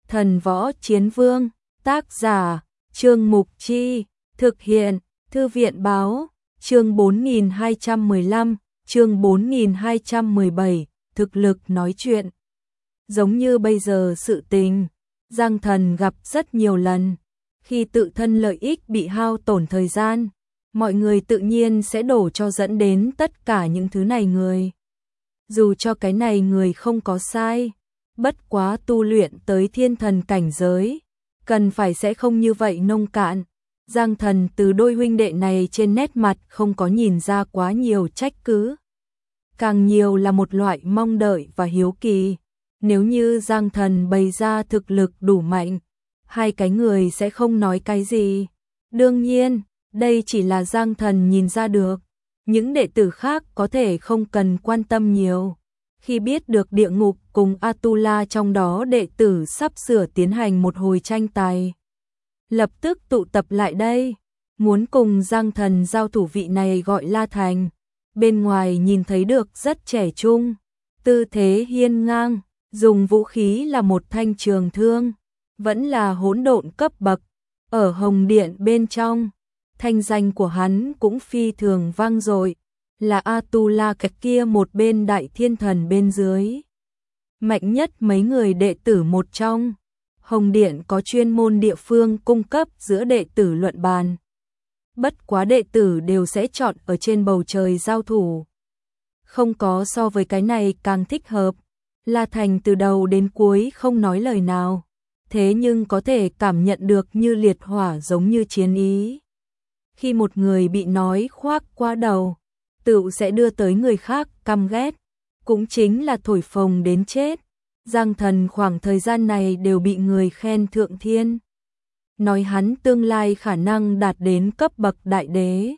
Thần Võ Chiến Vương, tác giả, Trương Mục Chi, thực hiện, Thư viện Báo, chương 4215, chương 4217, thực lực nói chuyện. Giống như bây giờ sự tình, Giang Thần gặp rất nhiều lần, khi tự thân lợi ích bị hao tổn thời gian, mọi người tự nhiên sẽ đổ cho dẫn đến tất cả những thứ này người. Dù cho cái này người không có sai, bất quá tu luyện tới thiên thần cảnh giới, cần phải sẽ không như vậy nông cạn. Giang Thần từ đôi huynh đệ này trên nét mặt không có nhìn ra quá nhiều trách cứ. Càng nhiều là một loại mong đợi và hiếu kỳ. Nếu như Giang Thần bày ra thực lực đủ mạnh, hai cái người sẽ không nói cái gì. Đương nhiên, đây chỉ là Giang Thần nhìn ra được. Những đệ tử khác có thể không cần quan tâm nhiều. Khi biết được địa ngục cùng Atula trong đó đệ tử sắp sửa tiến hành một hồi tranh tài, lập tức tụ tập lại đây, muốn cùng Giang Thần giao thủ. Vị này gọi La Thành, bên ngoài nhìn thấy được rất trẻ trung, tư thế hiên ngang, dùng vũ khí là một thanh trường thương, vẫn là hỗn độn cấp bậc, ở Hồng Điện bên trong, thanh danh của hắn cũng phi thường vang dội, là Atula cái kia một bên đại thiên thần bên dưới. Mạnh nhất mấy người đệ tử một trong. Hồng Điện có chuyên môn địa phương cung cấp giữa đệ tử luận bàn. Bất quá đệ tử đều sẽ chọn ở trên bầu trời giao thủ. Không có so với cái này càng thích hợp. La Thành từ đầu đến cuối không nói lời nào, thế nhưng có thể cảm nhận được như liệt hỏa giống như chiến ý. Khi một người bị nói khoác qua đầu, tựu sẽ đưa tới người khác căm ghét, cũng chính là thổi phồng đến chết. Giang Thần khoảng thời gian này đều bị người khen thượng thiên, nói hắn tương lai khả năng đạt đến cấp bậc đại đế.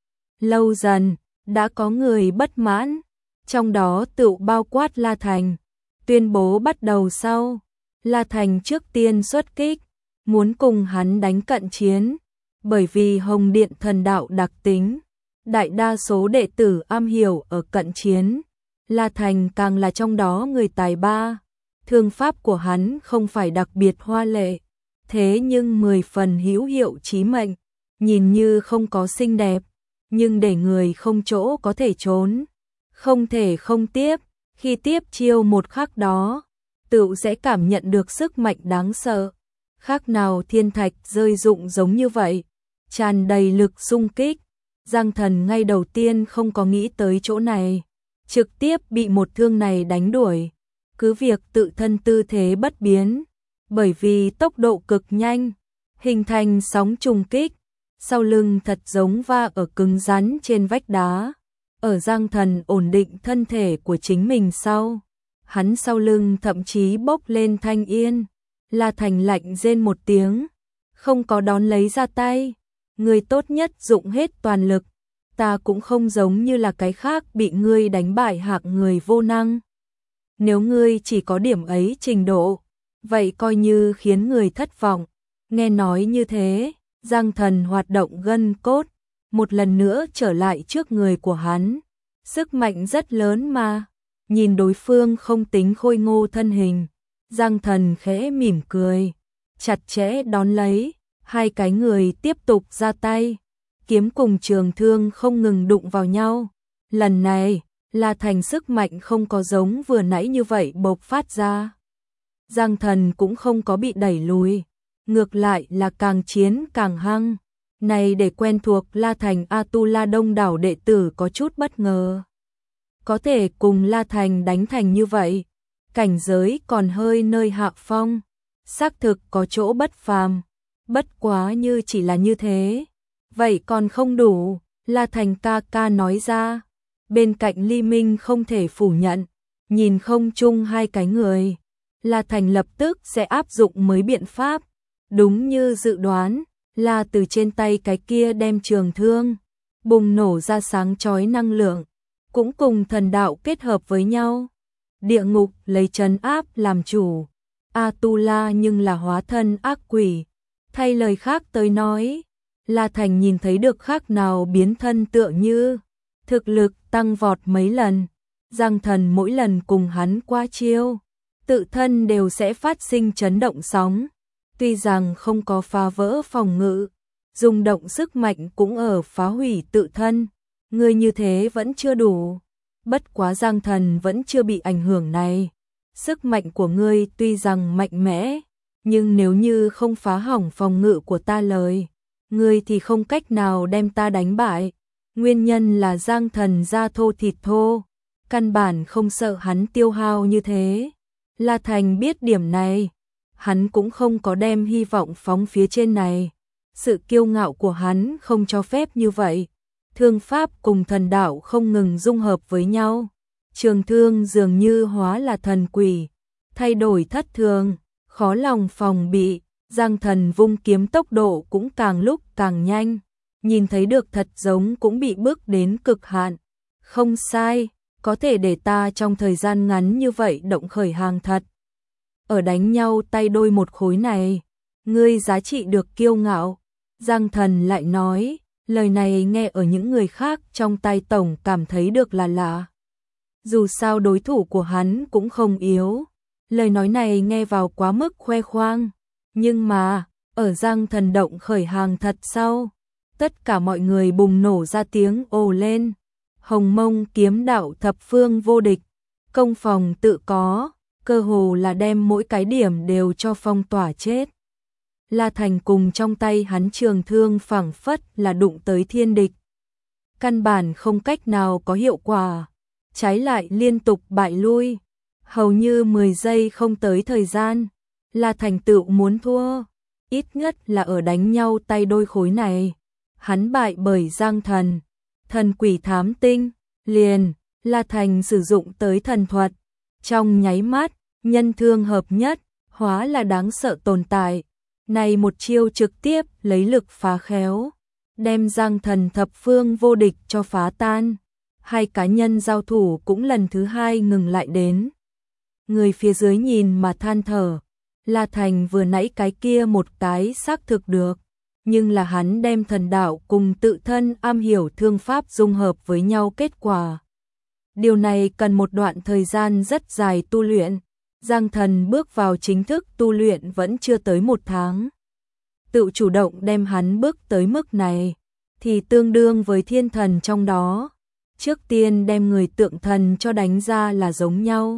Lâu dần, đã có người bất mãn, trong đó tựu bao quát La Thành, tuyên bố bắt đầu sau. La Thành trước tiên xuất kích, muốn cùng hắn đánh cận chiến, bởi vì Hồng Điện thần đạo đặc tính, đại đa số đệ tử am hiểu ở cận chiến. La Thành càng là trong đó người tài ba. Thương pháp của hắn không phải đặc biệt hoa lệ, thế nhưng 10 phần hữu hiệu chí mệnh, nhìn như không có xinh đẹp, nhưng để người không chỗ có thể trốn, không thể không tiếp, khi tiếp chiêu một khắc đó, tựu sẽ cảm nhận được sức mạnh đáng sợ, khác nào thiên thạch rơi rụng giống như vậy, tràn đầy lực xung kích. Giang Thần ngay đầu tiên không có nghĩ tới chỗ này, trực tiếp bị một thương này đánh đuổi. Cứ việc tự thân tư thế bất biến, bởi vì tốc độ cực nhanh, hình thành sóng trùng kích, sau lưng thật giống va ở cứng rắn trên vách đá. Ở Giang Thần ổn định thân thể của chính mình sau, hắn sau lưng thậm chí bốc lên thanh yên. La Thành lạnh rên một tiếng, không có đón lấy ra tay, người tốt nhất dụng hết toàn lực, ta cũng không giống như là cái khác bị ngươi đánh bại hạng người vô năng. Nếu ngươi chỉ có điểm ấy trình độ, vậy coi như khiến người thất vọng. Nghe nói như thế, Giang Thần hoạt động gân cốt, một lần nữa trở lại trước người của hắn. Sức mạnh rất lớn mà, nhìn đối phương không tính khôi ngô thân hình, Giang Thần khẽ mỉm cười, chặt chẽ đón lấy, hai cái người tiếp tục ra tay, kiếm cùng trường thương không ngừng đụng vào nhau. Lần này, La Thành sức mạnh không có giống vừa nãy như vậy bộc phát ra. Giang Thần cũng không có bị đẩy lùi, ngược lại là càng chiến càng hăng. Này để quen thuộc La Thành Atula đông đảo đệ tử có chút bất ngờ. Có thể cùng La Thành đánh thành như vậy, cảnh giới còn hơi nơi hạ phong, xác thực có chỗ bất phàm. Bất quá như chỉ là như thế, vậy còn không đủ, La Thành ca ca nói ra. Bên cạnh Ly Minh không thể phủ nhận, nhìn không chung hai cái người, La Thành lập tức sẽ áp dụng mới biện pháp. Đúng như dự đoán, là từ trên tay cái kia đem trường thương bùng nổ ra sáng chói năng lượng, cũng cùng thần đạo kết hợp với nhau. Địa ngục lấy trấn áp làm chủ, Atula nhưng là hóa thân ác quỷ. Thay lời khác tới nói, La Thành nhìn thấy được khác nào biến thân tựa như thực lực tăng vọt mấy lần. Giang Thần mỗi lần cùng hắn qua chiêu, tự thân đều sẽ phát sinh chấn động sóng. Tuy rằng không có phá vỡ phòng ngự, dùng động sức mạnh cũng ở phá hủy tự thân, ngươi như thế vẫn chưa đủ. Bất quá Giang Thần vẫn chưa bị ảnh hưởng này. Sức mạnh của ngươi tuy rằng mạnh mẽ, nhưng nếu như không phá hỏng phòng ngự của ta lời, ngươi thì không cách nào đem ta đánh bại. Nguyên nhân là Giang Thần da thô thịt thô, căn bản không sợ hắn tiêu hao như thế. La Thành biết điểm này, hắn cũng không có đem hy vọng phóng phía trên này. Sự kiêu ngạo của hắn không cho phép như vậy. Thương pháp cùng thần đạo không ngừng dung hợp với nhau. Trường thương dường như hóa là thần quỷ, thay đổi thất thường, khó lòng phòng bị. Giang Thần vung kiếm tốc độ cũng càng lúc càng nhanh, nhìn thấy được thật giống cũng bị bước đến cực hạn. Không sai, có thể để ta trong thời gian ngắn như vậy động khởi hàng thật. Ở đánh nhau tay đôi một khối này, ngươi giá trị được kiêu ngạo. Giang Thần lại nói, lời này nghe ở những người khác trong tai tổng cảm thấy được là lạ. Dù sao đối thủ của hắn cũng không yếu, lời nói này nghe vào quá mức khoe khoang. Nhưng mà, ở Giang Thần động khởi hàng thật sau, tất cả mọi người bùng nổ ra tiếng ồ lên. Hồng Mông kiếm đạo thập phương vô địch, công phòng tự có, cơ hồ là đem mỗi cái điểm đều cho phong tỏa chết. La Thành cùng trong tay hắn trường thương phảng phất là đụng tới thiên địch. Căn bản không cách nào có hiệu quả, trái lại liên tục bại lui. Hầu như 10 giây không tới thời gian, La Thành tự muốn thua, ít nhất là ở đánh nhau tay đôi khối này. Hắn bại bởi Giang Thần, thần quỷ thám tinh, liền, La Thành sử dụng tới thần thuật. Trong nháy mắt, nhân thương hợp nhất, hóa là đáng sợ tồn tại. Này một chiêu trực tiếp lấy lực phá khéo, đem Giang Thần thập phương vô địch cho phá tan. Hai cá nhân giao thủ cũng lần thứ hai ngừng lại đến. Người phía dưới nhìn mà than thở, La Thành vừa nãy cái kia một cái xác thực được, nhưng là hắn đem thần đạo cùng tự thân am hiểu thương pháp dung hợp với nhau kết quả. Điều này cần một đoạn thời gian rất dài tu luyện. Giang Thần bước vào chính thức tu luyện vẫn chưa tới 1 tháng. Tự chủ động đem hắn bước tới mức này, thì tương đương với thiên thần trong đó. Trước tiên đem người tượng thần cho đánh ra là giống nhau.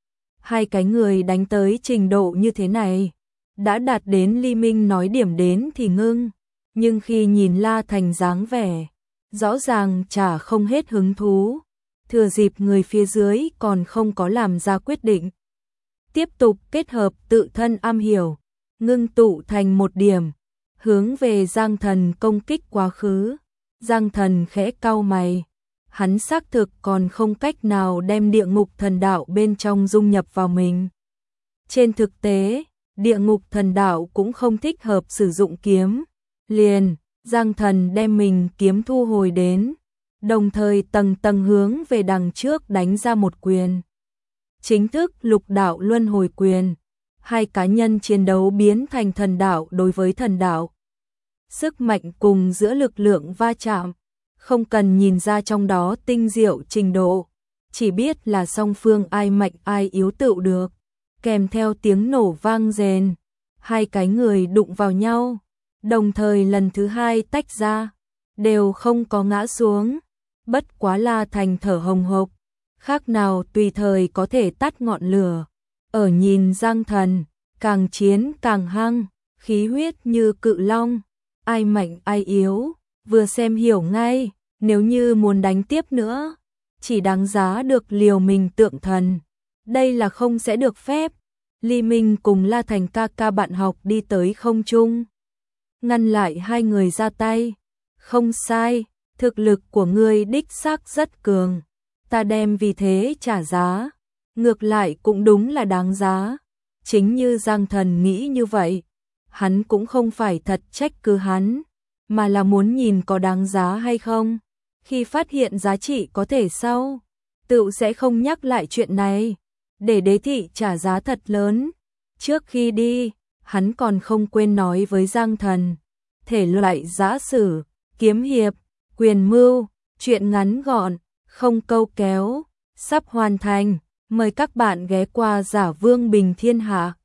Hai cái người đánh tới trình độ như thế này, đã đạt đến Ly Minh nói điểm đến thì ngưng. Nhưng khi nhìn La Thành dáng vẻ, rõ ràng chả không hết hứng thú. Thừa dịp người phía dưới còn không có làm ra quyết định, tiếp tục kết hợp tự thân am hiểu, ngưng tụ thành một điểm, hướng về Giang Thần công kích quá khứ. Giang Thần khẽ cau mày, hắn xác thực còn không cách nào đem địa ngục thần đạo bên trong dung nhập vào mình. Trên thực tế, địa ngục thần đạo cũng không thích hợp sử dụng kiếm. Liền, Giang Thần đem mình kiếm thu hồi đến, đồng thời tầng tầng hướng về đằng trước đánh ra một quyền. Chính thức lục đạo luân hồi quyền. Hai cá nhân chiến đấu biến thành thần đạo đối với thần đạo. Sức mạnh cùng giữa lực lượng va chạm, không cần nhìn ra trong đó tinh diệu trình độ, chỉ biết là song phương ai mạnh ai yếu tựu được. Kèm theo tiếng nổ vang rền, hai cái người đụng vào nhau, đồng thời lần thứ hai tách ra, đều không có ngã xuống. Bất quá La Thành thở hồng hộc, khác nào tùy thời có thể tắt ngọn lửa. Ở nhìn Giang Thần, càng chiến càng hăng, khí huyết như cự long, ai mạnh ai yếu, vừa xem hiểu ngay, nếu như muốn đánh tiếp nữa, chỉ đáng giá được liều mình tượng thần. Đây là không sẽ được phép. Ly Minh cùng La Thành ca ca bạn học đi tới không trung, ngăn lại hai người ra tay. Không sai, thực lực của ngươi đích xác rất cường, ta đem vì thế trả giá, ngược lại cũng đúng là đáng giá. Chính như Giang Thần nghĩ như vậy, hắn cũng không phải thật trách cứ hắn, mà là muốn nhìn có đáng giá hay không. Khi phát hiện giá trị có thể sau, tự sẽ không nhắc lại chuyện này, để đế thị trả giá thật lớn. Trước khi đi, hắn còn không quên nói với Giang Thần, thể loại giã sử, kiếm hiệp, quyền mưu, chuyện ngắn gọn, không câu kéo, sắp hoàn thành. Mời các bạn ghé qua Giả Vương Bình Thiên Hạ.